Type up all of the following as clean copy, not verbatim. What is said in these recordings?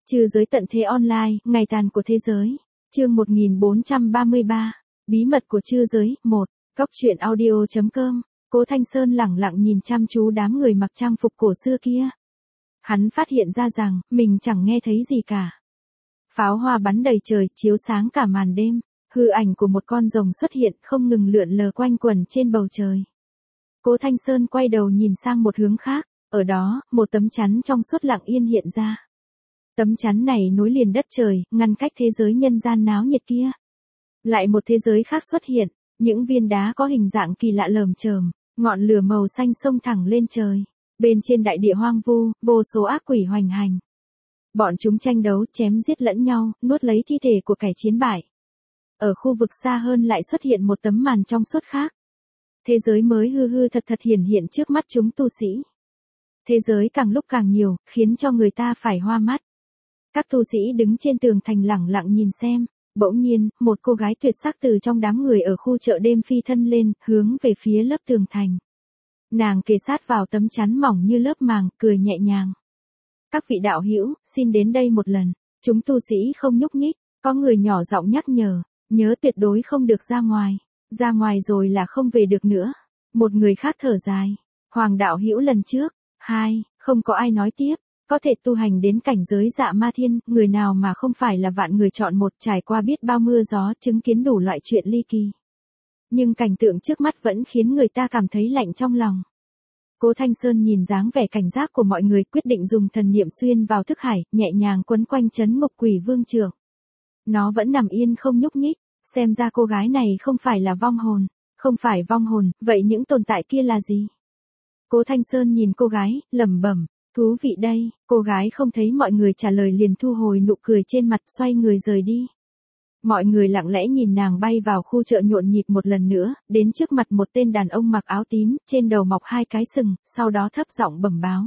Trừ giới tận thế online, ngày tàn của thế giới. Chương 1433. Bí mật của trư giới. 1. Góc truyện audio.com. Cố Thanh Sơn lẳng lặng nhìn chăm chú đám người mặc trang phục cổ xưa kia. Hắn phát hiện ra rằng, mình chẳng nghe thấy gì cả. Pháo hoa bắn đầy trời, chiếu sáng cả màn đêm. Hư ảnh của một con rồng xuất hiện, không ngừng lượn lờ quanh quẩn trên bầu trời. Cố Thanh Sơn quay đầu nhìn sang một hướng khác. Ở đó, một tấm chắn trong suốt lặng yên hiện ra. Tấm chắn này nối liền đất trời, ngăn cách thế giới nhân gian náo nhiệt kia. Lại một thế giới khác xuất hiện, những viên đá có hình dạng kỳ lạ lởm chởm, ngọn lửa màu xanh xông thẳng lên trời. Bên trên đại địa hoang vu, vô số ác quỷ hoành hành. Bọn chúng tranh đấu, chém giết lẫn nhau, nuốt lấy thi thể của kẻ chiến bại. Ở khu vực xa hơn lại xuất hiện một tấm màn trong suốt khác. Thế giới mới hư hư thật thật hiển hiện trước mắt chúng tu sĩ. Thế giới càng lúc càng nhiều, khiến cho người ta phải hoa mắt. Các tu sĩ đứng trên tường thành lẳng lặng nhìn xem. Bỗng nhiên, một cô gái tuyệt sắc từ trong đám người ở khu chợ đêm phi thân lên, hướng về phía lớp tường thành. Nàng kề sát vào tấm chắn mỏng như lớp màng, cười nhẹ nhàng. Các vị đạo hữu, xin đến đây một lần. Chúng tu sĩ không nhúc nhích, có người nhỏ giọng nhắc nhớ tuyệt đối không được ra ngoài. Ra ngoài rồi là không về được nữa. Một người khác thở dài. Hoàng đạo hữu lần trước. 2. Không có ai nói tiếp. Có thể tu hành đến cảnh giới dạ ma thiên, người nào mà không phải là vạn người chọn một, trải qua biết bao mưa gió, chứng kiến đủ loại chuyện ly kỳ. Nhưng cảnh tượng trước mắt vẫn khiến người ta cảm thấy lạnh trong lòng. Cố Thanh Sơn nhìn dáng vẻ cảnh giác của mọi người, quyết định dùng thần niệm xuyên vào thức hải, nhẹ nhàng quấn quanh trấn ngục quỷ vương trưởng. Nó vẫn nằm yên không nhúc nhích, xem ra cô gái này không phải là vong hồn. Không phải vong hồn, vậy những tồn tại kia là gì? Cố Thanh Sơn nhìn cô gái, lẩm bẩm. Thú vị đây, cô gái không thấy mọi người trả lời liền thu hồi nụ cười trên mặt, xoay người rời đi. Mọi người lặng lẽ nhìn nàng bay vào khu chợ nhộn nhịp một lần nữa, đến trước mặt một tên đàn ông mặc áo tím, trên đầu mọc 2 cái sừng, sau đó thấp giọng bẩm báo.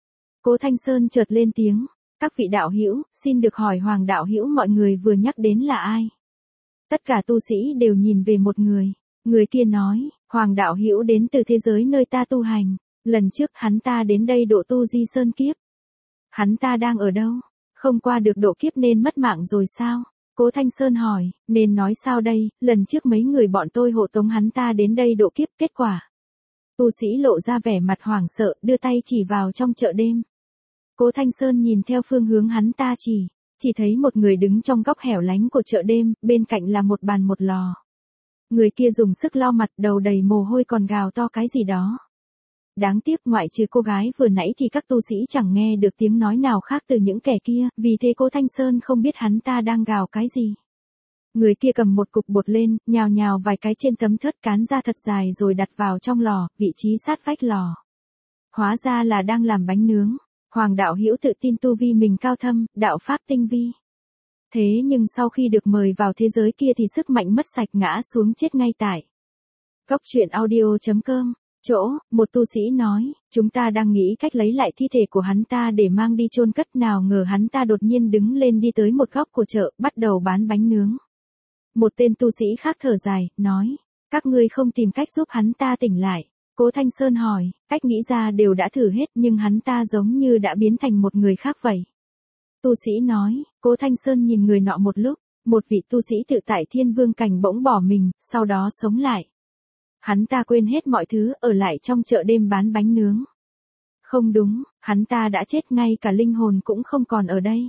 Cố Thanh Sơn chợt lên tiếng, các vị đạo hữu, xin được hỏi Hoàng đạo hữu mọi người vừa nhắc đến là ai? Tất cả tu sĩ đều nhìn về một người kia nói, Hoàng đạo hữu đến từ thế giới nơi ta tu hành. Lần trước hắn ta đến đây độ tu di sơn kiếp. Hắn ta đang ở đâu? Không qua được độ kiếp nên mất mạng rồi sao? Cố Thanh Sơn hỏi, nên nói sao đây, lần trước mấy người bọn tôi hộ tống hắn ta đến đây độ kiếp, kết quả. Tu sĩ lộ ra vẻ mặt hoảng sợ, đưa tay chỉ vào trong chợ đêm. Cố Thanh Sơn nhìn theo phương hướng hắn ta chỉ thấy một người đứng trong góc hẻo lánh của chợ đêm, bên cạnh là một bàn một lò. Người kia dùng sức lau mặt, đầu đầy mồ hôi còn gào to cái gì đó. Đáng tiếc ngoại trừ cô gái vừa nãy thì các tu sĩ chẳng nghe được tiếng nói nào khác từ những kẻ kia, vì thế Cố Thanh Sơn không biết hắn ta đang gào cái gì. Người kia cầm một cục bột lên, nhào vài cái trên tấm thớt cán ra thật dài rồi đặt vào trong lò, vị trí sát vách lò. Hóa ra là đang làm bánh nướng. Hoàng đạo hữu tự tin tu vi mình cao thâm, đạo pháp tinh vi. Thế nhưng sau khi được mời vào thế giới kia thì sức mạnh mất sạch, ngã xuống chết ngay tại góc truyện audio.com. Một tu sĩ nói, chúng ta đang nghĩ cách lấy lại thi thể của hắn ta để mang đi chôn cất, nào ngờ hắn ta đột nhiên đứng lên đi tới một góc của chợ, bắt đầu bán bánh nướng. Một tên tu sĩ khác thở dài, nói, các ngươi không tìm cách giúp hắn ta tỉnh lại. Cố Thanh Sơn hỏi, cách nghĩ ra đều đã thử hết nhưng hắn ta giống như đã biến thành một người khác vậy. Tu sĩ nói, Cố Thanh Sơn nhìn người nọ một lúc, một vị tu sĩ tự tại thiên vương cảnh bỗng bỏ mình, sau đó sống lại. Hắn ta quên hết mọi thứ, ở lại trong chợ đêm bán bánh nướng. Không đúng, hắn ta đã chết, ngay cả linh hồn cũng không còn ở đây.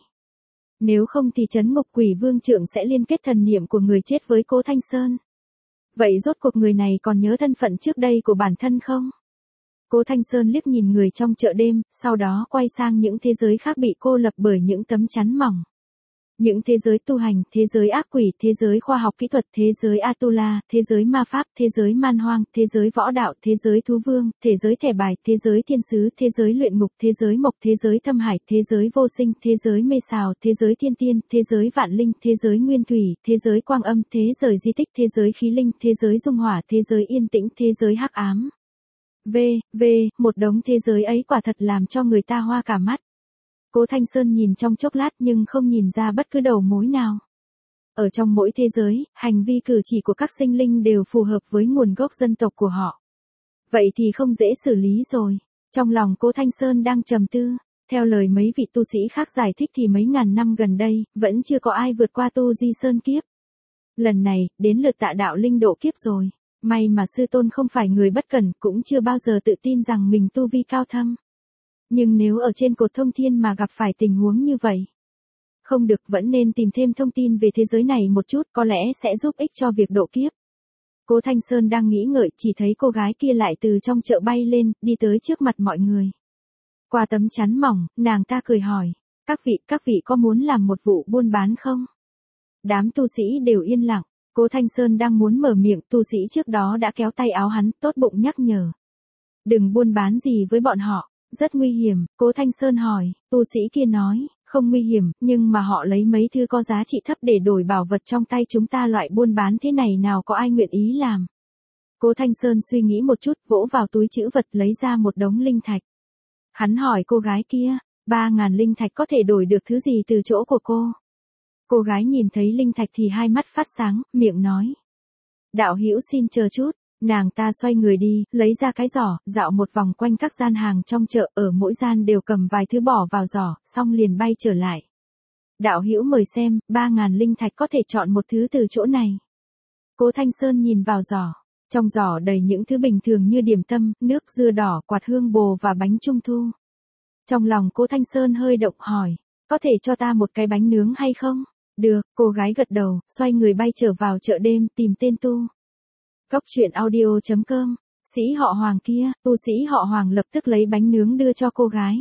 Nếu không thì trấn ngục quỷ vương trưởng sẽ liên kết thần niệm của người chết với Cố Thanh Sơn. Vậy rốt cuộc người này còn nhớ thân phận trước đây của bản thân không? Cố Thanh Sơn liếc nhìn người trong chợ đêm, sau đó quay sang những thế giới khác bị cô lập bởi những tấm chắn mỏng. Những thế giới tu hành, thế giới ác quỷ, thế giới khoa học kỹ thuật, thế giới Atula, thế giới ma pháp, thế giới man hoang, thế giới võ đạo, thế giới thú vương, thế giới thẻ bài, thế giới thiên sứ, thế giới luyện ngục, thế giới mộc, thế giới thâm hải, thế giới vô sinh, thế giới mê sào, thế giới thiên tiên, thế giới vạn linh, thế giới nguyên thủy, thế giới quang âm, thế giới di tích, thế giới khí linh, thế giới dung hỏa, thế giới yên tĩnh, thế giới hắc ám. Một đống thế giới ấy quả thật làm cho người ta hoa cả mắt. Cố Thanh Sơn nhìn trong chốc lát nhưng không nhìn ra bất cứ đầu mối nào. Ở trong mỗi thế giới, hành vi cử chỉ của các sinh linh đều phù hợp với nguồn gốc dân tộc của họ. Vậy thì không dễ xử lý rồi. Trong lòng Cố Thanh Sơn đang trầm tư, Theo lời mấy vị tu sĩ khác giải thích thì mấy ngàn năm gần đây, vẫn chưa có ai vượt qua tu di sơn kiếp. Lần này, đến lượt Tạ Đạo Linh độ kiếp rồi. May mà sư tôn không phải người bất cẩn, cũng chưa bao giờ tự tin rằng mình tu vi cao thâm. Nhưng nếu ở trên cột thông thiên mà gặp phải tình huống như vậy, không được, vẫn nên tìm thêm thông tin về thế giới này một chút, có lẽ sẽ giúp ích cho việc độ kiếp. Cố Thanh Sơn đang nghĩ ngợi, chỉ thấy cô gái kia lại từ trong chợ bay lên, đi tới trước mặt mọi người. Qua tấm chắn mỏng, nàng ta cười hỏi, các vị có muốn làm một vụ buôn bán không? Đám tu sĩ đều yên lặng, Cố Thanh Sơn đang muốn mở miệng, tu sĩ trước đó đã kéo tay áo hắn, tốt bụng nhắc nhở. Đừng buôn bán gì với bọn họ, rất nguy hiểm. Cố Thanh Sơn hỏi, tu sĩ kia nói, không nguy hiểm, nhưng mà họ lấy mấy thứ có giá trị thấp để đổi bảo vật trong tay chúng ta, loại buôn bán thế này nào có ai nguyện ý làm. Cố Thanh Sơn suy nghĩ một chút, vỗ vào túi trữ vật lấy ra một đống linh thạch. Hắn hỏi cô gái kia, 3.000 linh thạch có thể đổi được thứ gì từ chỗ của cô? Cô gái nhìn thấy linh thạch thì hai mắt phát sáng, miệng nói. Đạo hữu xin chờ chút. Nàng ta xoay người đi, lấy ra cái giỏ, dạo một vòng quanh các gian hàng trong chợ, ở mỗi gian đều cầm vài thứ bỏ vào giỏ, xong liền bay trở lại. Đạo hữu mời xem, 3.000 linh thạch có thể chọn một thứ từ chỗ này. Cố Thanh Sơn nhìn vào giỏ. Trong giỏ đầy những thứ bình thường như điểm tâm, nước dưa đỏ, quạt hương bồ và bánh trung thu. Trong lòng Cố Thanh Sơn hơi động, hỏi, có thể cho ta một cái bánh nướng hay không? Được, cô gái gật đầu, xoay người bay trở vào chợ đêm, tìm tên tu. Góc truyện audio.com, sĩ họ Hoàng kia, tu sĩ họ Hoàng lập tức lấy bánh nướng đưa cho cô gái.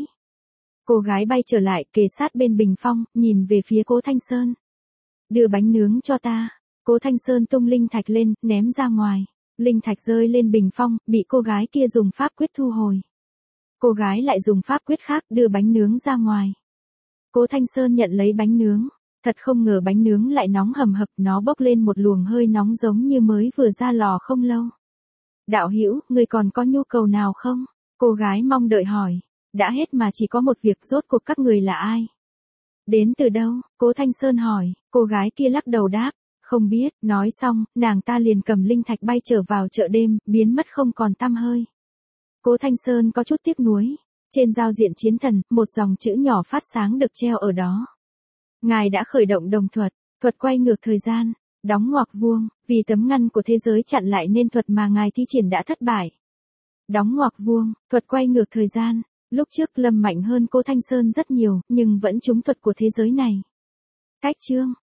Cô gái bay trở lại, kề sát bên bình phong, nhìn về phía Cố Thanh Sơn. Đưa bánh nướng cho ta. Cố Thanh Sơn tung linh thạch lên, ném ra ngoài. Linh thạch rơi lên bình phong, bị cô gái kia dùng pháp quyết thu hồi. Cô gái lại dùng pháp quyết khác, đưa bánh nướng ra ngoài. Cố Thanh Sơn nhận lấy bánh nướng. Thật không ngờ bánh nướng lại nóng hầm hập, nó bốc lên một luồng hơi nóng giống như mới vừa ra lò không lâu. Đạo hữu, người còn có nhu cầu nào không? Cô gái mong đợi hỏi. Đã hết mà, chỉ có một việc, rốt cuộc các người là ai? Đến từ đâu? Cố Thanh Sơn hỏi. Cô gái kia lắc đầu đáp. Không biết. Nói xong, nàng ta liền cầm linh thạch bay trở vào chợ đêm, biến mất không còn tăm hơi. Cố Thanh Sơn có chút tiếc nuối. Trên giao diện chiến thần, một dòng chữ nhỏ phát sáng được treo ở đó. Ngài đã khởi động đồng thuật, thuật quay ngược thời gian, đóng ngoặc vuông, vì tấm ngăn của thế giới chặn lại nên thuật mà ngài thi triển đã thất bại. Đóng ngoặc vuông, thuật quay ngược thời gian, lúc trước Lâm mạnh hơn Cố Thanh Sơn rất nhiều, nhưng vẫn trúng thuật của thế giới này. Cách chương